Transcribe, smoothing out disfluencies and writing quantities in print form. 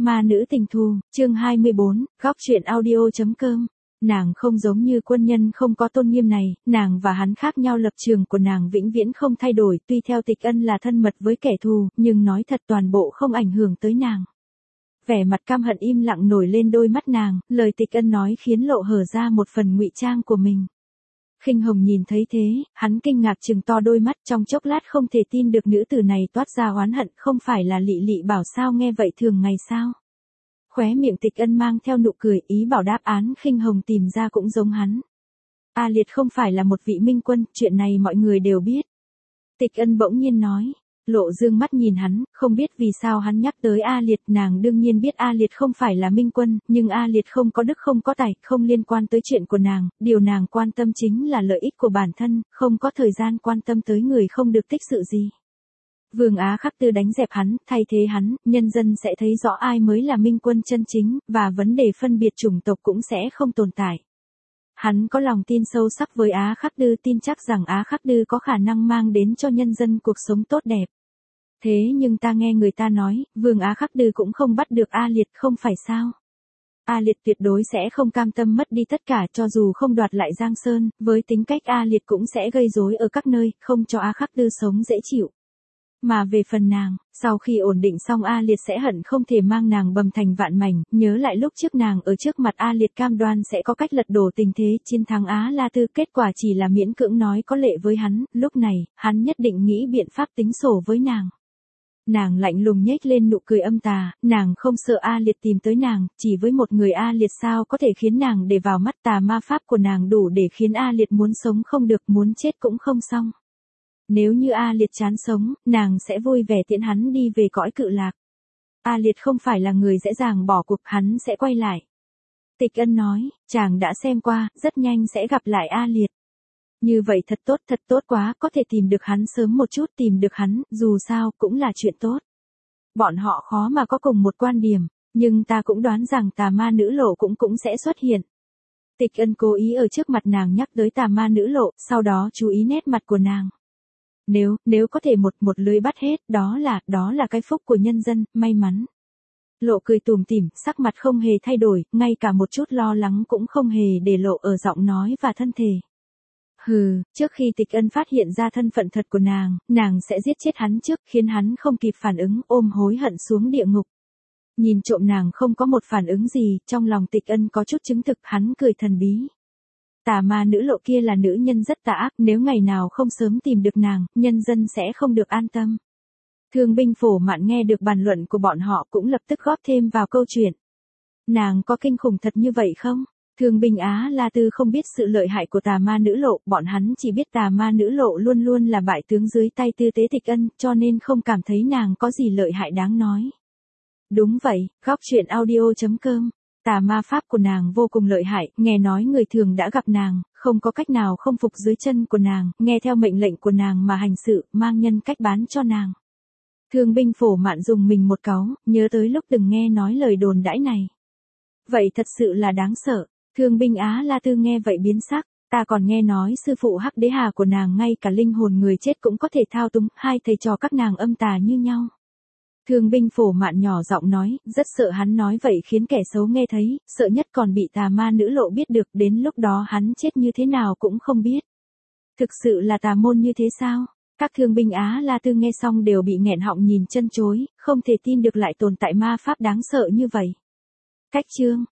Ma nữ tình thù, chương 24, góc truyện audio.com. Nàng không giống như quân nhân không có tôn nghiêm này, nàng và hắn khác nhau, lập trường của nàng vĩnh viễn không thay đổi, tuy theo Tịch Ân là thân mật với kẻ thù, nhưng nói thật toàn bộ không ảnh hưởng tới nàng. Vẻ mặt căm hận im lặng nổi lên đôi mắt nàng, lời Tịch Ân nói khiến lộ hở ra một phần ngụy trang của mình. Khinh Hồng nhìn thấy thế, hắn kinh ngạc trừng to đôi mắt, trong chốc lát không thể tin được nữ tử này toát ra oán hận, không phải là Lị Lị bảo sao nghe vậy thường ngày sao. Khóe miệng Tịch Ân mang theo nụ cười, ý bảo đáp án Khinh Hồng tìm ra cũng giống hắn. A Liệt không phải là một vị minh quân, chuyện này mọi người đều biết. Tịch Ân bỗng nhiên nói. Lộ dương mắt nhìn hắn, không biết vì sao hắn nhắc tới A Liệt, nàng đương nhiên biết A Liệt không phải là minh quân, nhưng A Liệt không có đức không có tài, không liên quan tới chuyện của nàng, điều nàng quan tâm chính là lợi ích của bản thân, không có thời gian quan tâm tới người không được tích sự gì. Vương Á Khắc Tư đánh dẹp hắn, thay thế hắn, nhân dân sẽ thấy rõ ai mới là minh quân chân chính, và vấn đề phân biệt chủng tộc cũng sẽ không tồn tại. Hắn có lòng tin sâu sắc với Á Khắc Tư, tin chắc rằng Á Khắc Tư có khả năng mang đến cho nhân dân cuộc sống tốt đẹp. Thế nhưng ta nghe người ta nói, Vương Á Khắc Tư cũng không bắt được A Liệt, không phải sao? A Liệt tuyệt đối sẽ không cam tâm mất đi tất cả, cho dù không đoạt lại Giang Sơn, với tính cách A Liệt cũng sẽ gây rối ở các nơi, không cho Á Khắc Tư sống dễ chịu. Mà về phần nàng, sau khi ổn định xong A Liệt sẽ hận không thể mang nàng bầm thành vạn mảnh, nhớ lại lúc trước nàng ở trước mặt A Liệt cam đoan sẽ có cách lật đổ tình thế, chiến thắng Á La Tư, kết quả chỉ là miễn cưỡng nói có lệ với hắn, lúc này, hắn nhất định nghĩ biện pháp tính sổ với nàng. Nàng lạnh lùng nhếch lên nụ cười âm tà, nàng không sợ A Liệt tìm tới nàng, chỉ với một người A Liệt sao có thể khiến nàng để vào mắt, tà ma pháp của nàng đủ để khiến A Liệt muốn sống không được, muốn chết cũng không xong. Nếu như A Liệt chán sống, nàng sẽ vui vẻ tiễn hắn đi về cõi cự lạc. A Liệt không phải là người dễ dàng bỏ cuộc, hắn sẽ quay lại. Tịch Ân nói, chàng đã xem qua, rất nhanh sẽ gặp lại A Liệt. Như vậy thật tốt quá, có thể tìm được hắn sớm một chút, tìm được hắn, dù sao, cũng là chuyện tốt. Bọn họ khó mà có cùng một quan điểm, nhưng ta cũng đoán rằng tà ma nữ lộ cũng sẽ xuất hiện. Tịch Ân cố ý ở trước mặt nàng nhắc tới tà ma nữ lộ, sau đó chú ý nét mặt của nàng. Nếu có thể một lưới bắt hết, đó là cái phúc của nhân dân, may mắn. Lộ cười tủm tỉm, sắc mặt không hề thay đổi, ngay cả một chút lo lắng cũng không hề để lộ ở giọng nói và thân thể. Hừ, trước khi Tịch Ân phát hiện ra thân phận thật của nàng sẽ giết chết hắn trước, khiến hắn không kịp phản ứng, ôm hối hận xuống địa ngục. Nhìn trộm nàng không có một phản ứng gì, trong lòng Tịch Ân có chút chứng thực, hắn cười thần bí. Tà ma nữ lộ kia là nữ nhân rất tà ác, nếu ngày nào không sớm tìm được nàng, nhân dân sẽ không được an tâm. Thương binh Phổ Mạn nghe được bàn luận của bọn họ cũng lập tức góp thêm vào câu chuyện. Nàng có kinh khủng thật như vậy không? Thương binh Á La Tư không biết sự lợi hại của tà ma nữ lộ, bọn hắn chỉ biết tà ma nữ lộ luôn luôn là bại tướng dưới tay tư tế Tịch Ân, cho nên không cảm thấy nàng có gì lợi hại đáng nói. Đúng vậy, góc truyện audio.com. Tà ma pháp của nàng vô cùng lợi hại, nghe nói người thường đã gặp nàng, không có cách nào không phục dưới chân của nàng, nghe theo mệnh lệnh của nàng mà hành sự, mang nhân cách bán cho nàng. Thương binh Phổ Mạn dùng mình một cáu, nhớ tới lúc từng nghe nói lời đồn đãi này. Vậy thật sự là đáng sợ. Thương binh Á La Tư nghe vậy biến sắc, ta còn nghe nói sư phụ Hắc Đế Hà của nàng ngay cả linh hồn người chết cũng có thể thao túng, hai thầy trò các nàng âm tà như nhau. Thương binh Phổ Mạn nhỏ giọng nói, rất sợ hắn nói vậy khiến kẻ xấu nghe thấy, sợ nhất còn bị tà ma nữ lộ biết được, đến lúc đó hắn chết như thế nào cũng không biết. Thực sự là tà môn như thế sao? Các thương binh Á La Tư nghe xong đều bị nghẹn họng nhìn chân chối, không thể tin được lại tồn tại ma pháp đáng sợ như vậy. Cách chương